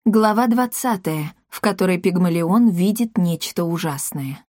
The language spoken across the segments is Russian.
Глава 20, в которой Пигмалион видит нечто ужасное.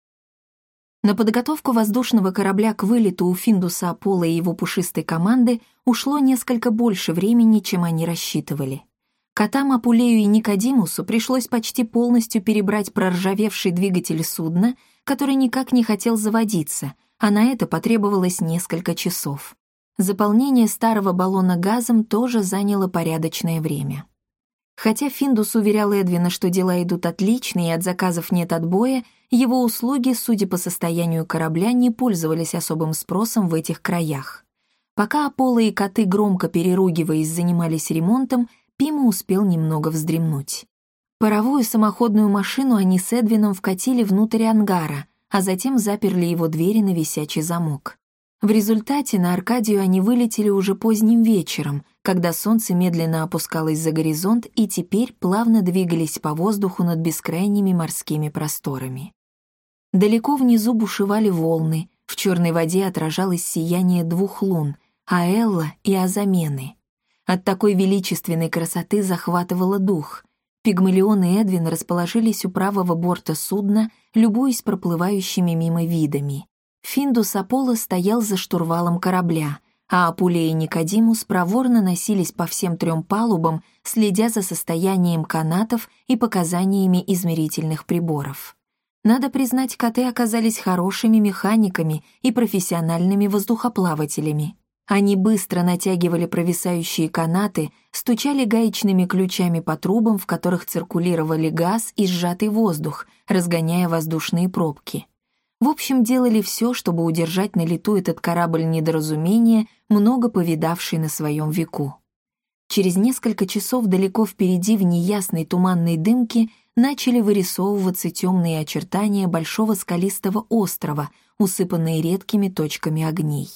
На подготовку воздушного корабля к вылету у Финдуса Аполло и его пушистой команды ушло несколько больше времени, чем они рассчитывали. Котам Апулею и Никодимусу пришлось почти полностью перебрать проржавевший двигатель судна, который никак не хотел заводиться, а на это потребовалось несколько часов. Заполнение старого баллона газом тоже заняло порядочное время. Хотя Финдус уверял Эдвина, что дела идут отлично и от заказов нет отбоя, его услуги, судя по состоянию корабля, не пользовались особым спросом в этих краях. Пока Аполло и коты, громко переругиваясь, занимались ремонтом, Пима успел немного вздремнуть. Паровую самоходную машину они с Эдвином вкатили внутрь ангара, а затем заперли его двери на висячий замок. В результате на Аркадию они вылетели уже поздним вечером, когда солнце медленно опускалось за горизонт и теперь плавно двигались по воздуху над бескрайними морскими просторами. Далеко внизу бушевали волны, в черной воде отражалось сияние двух лун — Аэлла и Азамены. От такой величественной красоты захватывало дух. Пигмалион и Эдвин расположились у правого борта судна, любуясь проплывающими мимо видами. Финдус Аполло стоял за штурвалом корабля, а Апулея и Никодимус проворно носились по всем 3 палубам, следя за состоянием канатов и показаниями измерительных приборов. Надо признать, коты оказались хорошими механиками и профессиональными воздухоплавателями. Они быстро натягивали провисающие канаты, стучали гаечными ключами по трубам, в которых циркулировали газ и сжатый воздух, разгоняя воздушные пробки. В общем, делали все, чтобы удержать на лету этот корабль недоразумения, много повидавший на своем веку. Через несколько часов далеко впереди в неясной туманной дымке начали вырисовываться темные очертания большого скалистого острова, усыпанные редкими точками огней.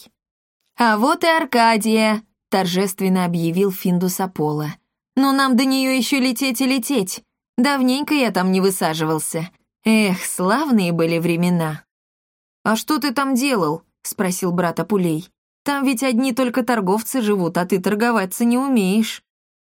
«А вот и Аркадия!» — торжественно объявил Финдус Аполло. «Но нам до нее еще лететь и лететь. Давненько я там не высаживался. Эх, славные были времена!» «А что ты там делал?» — спросил брат Апулей. «Там ведь одни только торговцы живут, а ты торговаться не умеешь».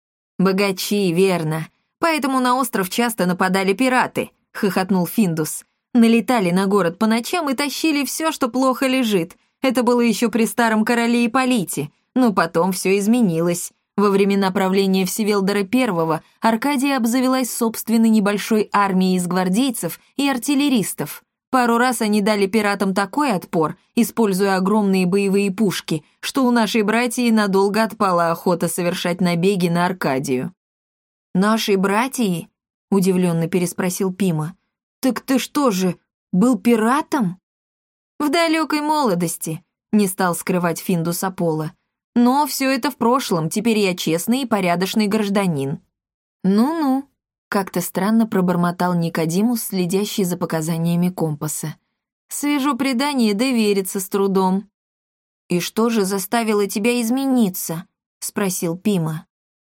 «Богачи, верно. Поэтому на остров часто нападали пираты», — хохотнул Финдус. «Налетали на город по ночам и тащили все, что плохо лежит. Это было еще при старом короле Ипполите, но потом все изменилось. Во времена правления Всеволода I Аркадия обзавелась собственной небольшой армией из гвардейцев и артиллеристов. Пару раз они дали пиратам такой отпор, используя огромные боевые пушки, что у нашей братьи надолго отпала охота совершать набеги на Аркадию». «Нашей братьи?» — удивленно переспросил Пима. «Так ты что же, был пиратом?» «В далекой молодости», — не стал скрывать Финдус Аполло. «Но все это в прошлом, теперь я честный и порядочный гражданин». «Ну-ну», — как-то странно пробормотал Никодимус, следящий за показаниями компаса. «Свежо предание, да верится с трудом». «И что же заставило тебя измениться?» — спросил Пима.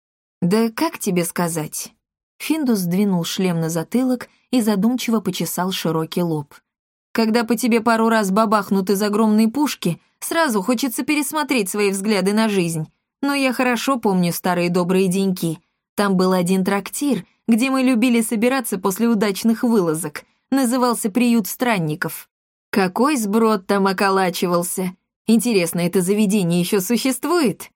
«Да как тебе сказать?» Финдус сдвинул шлем на затылок и задумчиво почесал широкий лоб. «Когда по тебе пару раз бабахнут из огромной пушки, сразу хочется пересмотреть свои взгляды на жизнь. Но я хорошо помню старые добрые деньки. Там был один трактир, где мы любили собираться после удачных вылазок. Назывался «Приют странников». Какой сброд там околачивался! Интересно, это заведение еще существует?»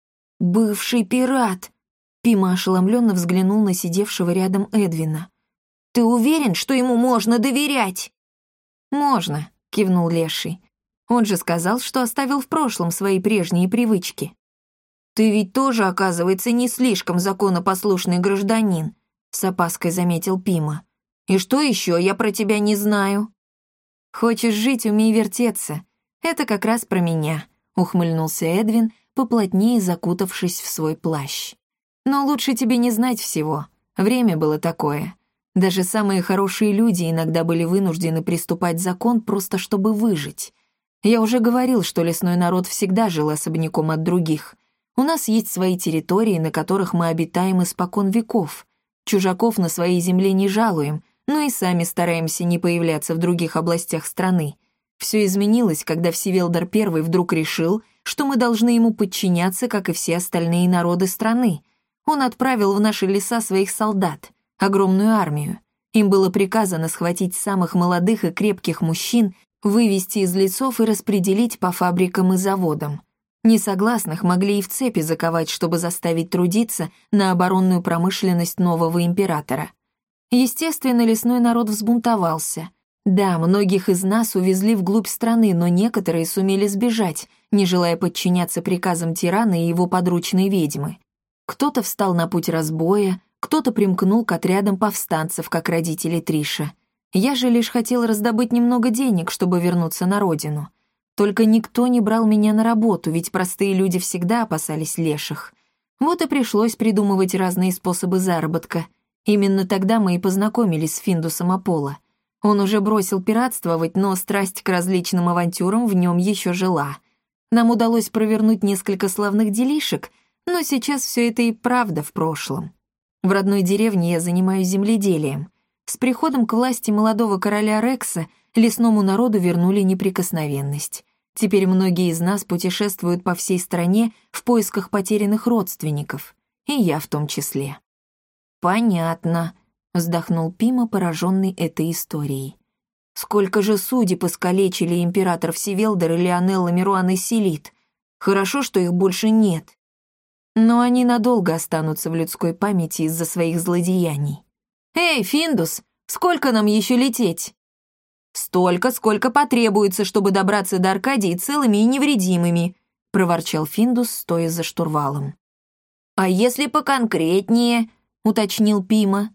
«Бывший пират!» Пима ошеломленно взглянул на сидевшего рядом Эдвина. «Ты уверен, что ему можно доверять?» «Можно», — кивнул Леший. «Он же сказал, что оставил в прошлом свои прежние привычки». «Ты ведь тоже, оказывается, не слишком законопослушный гражданин», — с опаской заметил Пима. «И что еще я про тебя не знаю?» «Хочешь жить, умей вертеться. Это как раз про меня», — ухмыльнулся Эдвин, поплотнее закутавшись в свой плащ. «Но лучше тебе не знать всего. Время было такое. Даже самые хорошие люди иногда были вынуждены приступать закон просто чтобы выжить. Я уже говорил, что лесной народ всегда жил особняком от других. У нас есть свои территории, на которых мы обитаем испокон веков. Чужаков на своей земле не жалуем, но и сами стараемся не появляться в других областях страны. Все изменилось, когда Всеволод I вдруг решил, что мы должны ему подчиняться, как и все остальные народы страны. Он отправил в наши леса своих солдат. огромную армию. Им было приказано схватить самых молодых и крепких мужчин, вывести из лесов и распределить по фабрикам и заводам. Несогласных могли и в цепи заковать, чтобы заставить трудиться на оборонную промышленность нового императора. Естественно, лесной народ взбунтовался. Да, многих из нас увезли вглубь страны, но некоторые сумели сбежать, не желая подчиняться приказам тирана и его подручной ведьмы. Кто-то встал на путь разбоя, кто-то примкнул к отрядам повстанцев, как родители Триша. Я же лишь хотел раздобыть немного денег, чтобы вернуться на родину. Только никто не брал меня на работу, ведь простые люди всегда опасались леших. Вот и пришлось придумывать разные способы заработка. Именно тогда мы и познакомились с Финдусом Аполло. Он уже бросил пиратствовать, но страсть к различным авантюрам в нем еще жила. Нам удалось провернуть несколько славных делишек, но сейчас все это и правда в прошлом. В родной деревне я занимаюсь земледелием. С приходом к власти молодого короля Рекса лесному народу вернули неприкосновенность. Теперь многие из нас путешествуют по всей стране в поисках потерянных родственников, и я в том числе. «Понятно», — вздохнул Пима, пораженный этой историей. «Сколько же судеб искалечили император Всевелдор и Леонелла Меруан и Селит. Хорошо, что их больше нет. Но они надолго останутся в людской памяти из-за своих злодеяний. Эй, Финдус, сколько нам еще лететь?» «Столько, сколько потребуется, чтобы добраться до Аркадии целыми и невредимыми», — проворчал Финдус, стоя за штурвалом. «А если поконкретнее?» — уточнил Пима.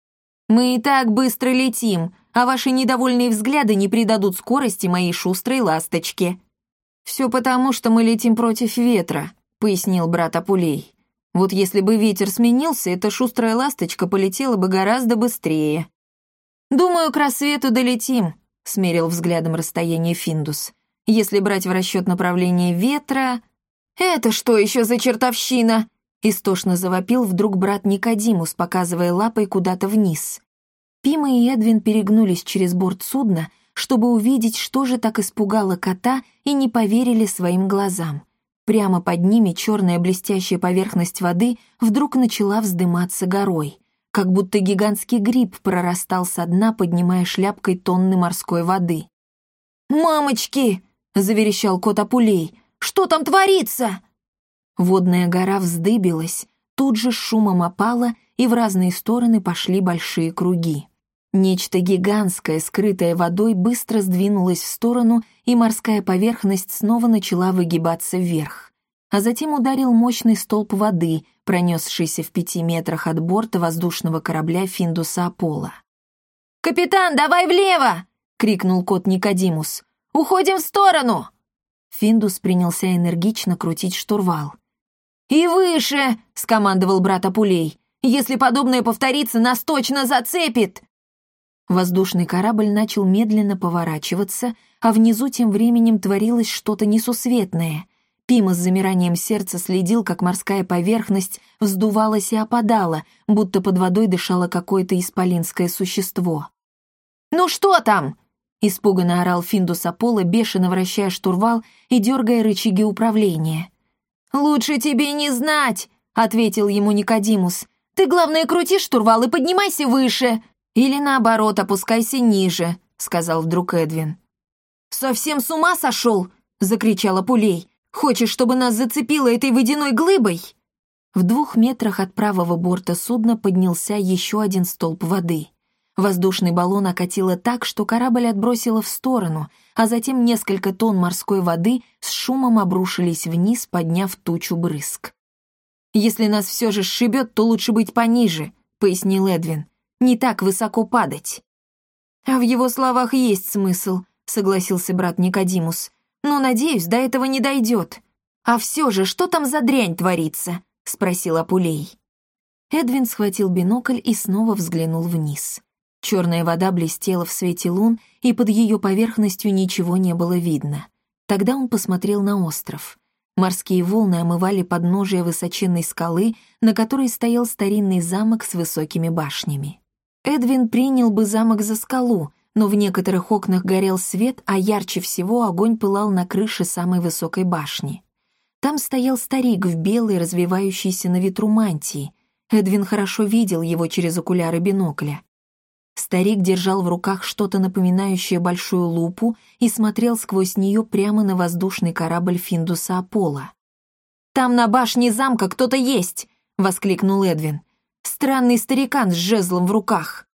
«Мы и так быстро летим, а ваши недовольные взгляды не придадут скорости моей шустрой ласточке». «Все потому, что мы летим против ветра», — пояснил брат Апулей. «Вот если бы ветер сменился, эта шустрая ласточка полетела бы гораздо быстрее». «Думаю, к рассвету долетим», — смерил взглядом расстояние Финдус. «Если брать в расчет направление ветра...» «Это что еще за чертовщина?» — истошно завопил вдруг брат Никодимус, показывая лапой куда-то вниз. Пима и Эдвин перегнулись через борт судна, чтобы увидеть, что же так испугало кота, и не поверили своим глазам. Прямо под ними черная блестящая поверхность воды вдруг начала вздыматься горой, как будто гигантский гриб прорастал со дна, поднимая шляпкой тонны морской воды. «Мамочки!» — заверещал кот Апулей. «Что там творится?» Водная гора вздыбилась, тут же с шумом опала, и в разные стороны пошли большие круги. Нечто гигантское, скрытое водой, быстро сдвинулось в сторону, и морская поверхность снова начала выгибаться вверх. А затем ударил мощный столб воды, пронесшийся в 5 метрах от борта воздушного корабля Финдуса Аполло. «Капитан, давай влево!» — крикнул кот Никодимус. «Уходим в сторону!» Финдус принялся энергично крутить штурвал. «И выше!» — скомандовал брат Апулей. «Если подобное повторится, нас точно зацепит!» Воздушный корабль начал медленно поворачиваться, а внизу тем временем творилось что-то несусветное. Пима с замиранием сердца следил, как морская поверхность вздувалась и опадала, будто под водой дышало какое-то исполинское существо. «Ну что там?» — испуганно орал Финдус Аполло, бешено вращая штурвал и дергая рычаги управления. «Лучше тебе не знать», — ответил ему Никодимус. «Ты, главное, крути штурвал и поднимайся выше. Или, наоборот, опускайся ниже», — сказал вдруг Эдвин. «Совсем с ума сошел?» — закричал Апулей. «Хочешь, чтобы нас зацепило этой водяной глыбой?» В 2 метрах от правого борта судна поднялся еще один столб воды. Воздушный баллон окатило так, что корабль отбросило в сторону, а затем несколько тонн морской воды с шумом обрушились вниз, подняв тучу брызг. «Если нас все же сшибет, то лучше быть пониже», — пояснил Эдвин. «Не так высоко падать». «А в его словах есть смысл», — согласился брат Никодимус. «Но, надеюсь, до этого не дойдет». «А все же, что там за дрянь творится?» — спросил Апулей. Эдвин схватил бинокль и снова взглянул вниз. Черная вода блестела в свете лун, и под ее поверхностью ничего не было видно. Тогда он посмотрел на остров. Морские волны омывали подножие высоченной скалы, на которой стоял старинный замок с высокими башнями. Эдвин принял бы замок за скалу, но в некоторых окнах горел свет, а ярче всего огонь пылал на крыше самой высокой башни. Там стоял старик в белой, развивающейся на ветру мантии. Эдвин хорошо видел его через окуляры бинокля. Старик держал в руках что-то напоминающее большую лупу и смотрел сквозь нее прямо на воздушный корабль Финдуса Аполло. «Там на башне замка кто-то есть!» — воскликнул Эдвин. «Странный старикан с жезлом в руках».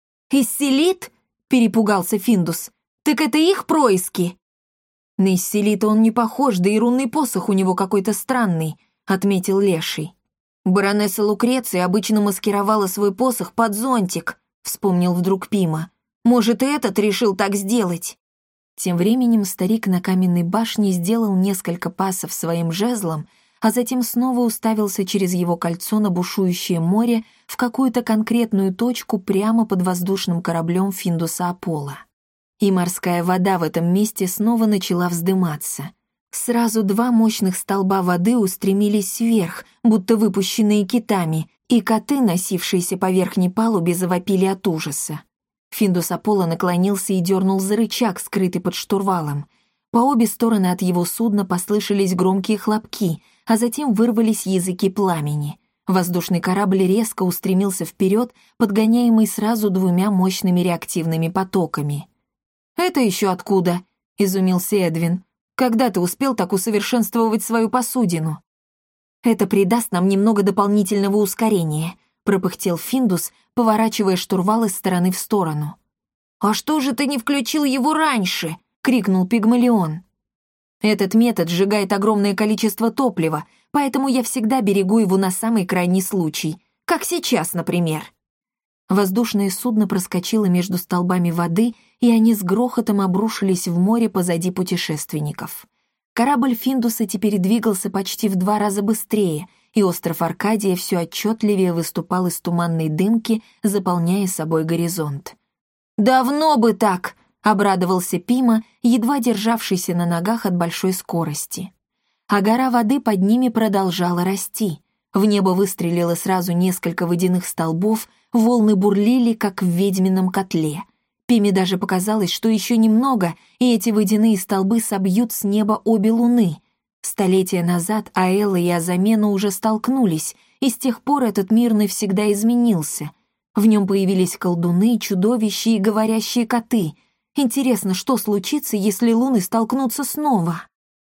«Исселит?» — перепугался Финдус. «Так это их происки?» «На Исселита он не похож, да и рунный посох у него какой-то странный», — отметил Леший. «Баронесса Лукреция обычно маскировала свой посох под зонтик», — вспомнил вдруг Пима. «Может, и этот решил так сделать?» Тем временем старик на каменной башне сделал несколько пасов своим жезлом, а затем снова уставился через его кольцо на бушующее море в какую-то конкретную точку прямо под воздушным кораблем Финдуса Аполло. И морская вода в этом месте снова начала вздыматься. Сразу два мощных столба воды устремились вверх, будто выпущенные китами, и коты, носившиеся по верхней палубе, завопили от ужаса. Финдус Аполло наклонился и дернул за рычаг, скрытый под штурвалом. По обе стороны от его судна послышались громкие хлопки, а затем вырвались языки пламени. Воздушный корабль резко устремился вперед, подгоняемый сразу двумя мощными реактивными потоками. «Это еще откуда?» — изумился Эдвин. «Когда ты успел так усовершенствовать свою посудину?» «Это придаст нам немного дополнительного ускорения», — пропыхтел Финдус, поворачивая штурвал из стороны в сторону. «А что же ты не включил его раньше?» — крикнул Пигмалион. «Этот метод сжигает огромное количество топлива, поэтому я всегда берегу его на самый крайний случай, как сейчас, например». Воздушное судно проскочило между столбами воды, и они с грохотом обрушились в море позади путешественников. Корабль Финдуса теперь двигался почти в 2 раза быстрее, и остров Аркадия все отчетливее выступал из туманной дымки, заполняя собой горизонт. «Давно бы так!» — обрадовался Пима, едва державшийся на ногах от большой скорости. А гора воды под ними продолжала расти. В небо выстрелило сразу несколько водяных столбов, волны бурлили, как в ведьмином котле. Пиме даже показалось, что еще немного, и эти водяные столбы собьют с неба обе луны. Столетия назад Аэлла и Азамена уже столкнулись, и с тех пор этот мир навсегда изменился. В нем появились колдуны, чудовища и говорящие коты. Интересно, что случится, если луны столкнутся снова?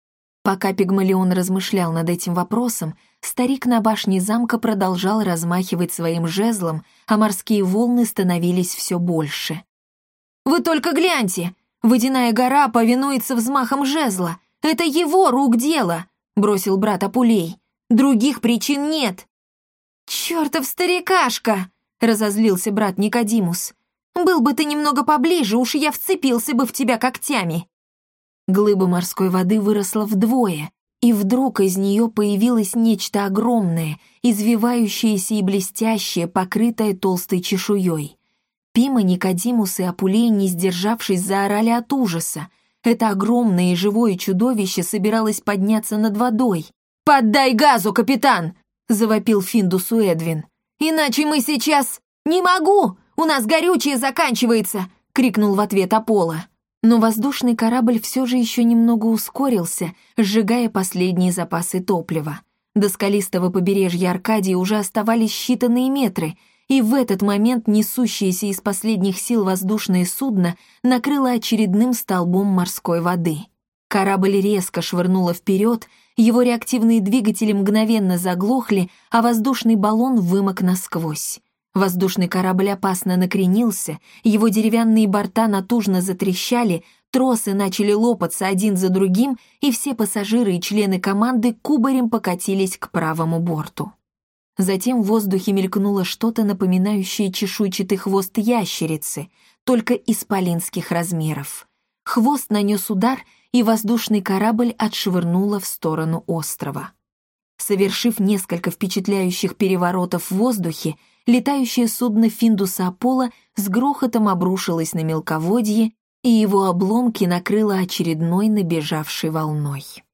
Пока Пигмалион размышлял над этим вопросом, старик на башне замка продолжал размахивать своим жезлом, а морские волны становились все больше. «Вы только гляньте! Водяная гора повинуется взмахам жезла! Это его рук дело!» — бросил брат Апулей. «Других причин нет!» «Чёртов старикашка!» — разозлился брат Никодимус. «Был бы ты немного поближе, уж я вцепился бы в тебя когтями!» Глыба морской воды выросла вдвое, и вдруг из нее появилось нечто огромное, извивающееся и блестящее, покрытое толстой чешуей. Пима, Никодимус и Апулей, не сдержавшись, заорали от ужаса. Это огромное и живое чудовище собиралось подняться над водой. «Поддай газу, капитан!» — завопил Финдусу Эдвин. «Иначе мы сейчас...» «Не могу! У нас горючее заканчивается!» — крикнул в ответ Аполло. Но воздушный корабль все же еще немного ускорился, сжигая последние запасы топлива. До скалистого побережья Аркадии уже оставались считанные метры, и в этот момент несущееся из последних сил воздушное судно накрыло очередным столбом морской воды. Корабль резко швырнуло вперед, его реактивные двигатели мгновенно заглохли, а воздушный баллон вымок насквозь. Воздушный корабль опасно накренился, его деревянные борта натужно затрещали, тросы начали лопаться один за другим, и все пассажиры и члены команды кубарем покатились к правому борту. Затем в воздухе мелькнуло что-то, напоминающее чешуйчатый хвост ящерицы, только исполинских размеров. Хвост нанес удар, и воздушный корабль отшвырнуло в сторону острова. Совершив несколько впечатляющих переворотов в воздухе, летающее судно Финдуса Аполло с грохотом обрушилось на мелководье, и его обломки накрыло очередной набежавшей волной.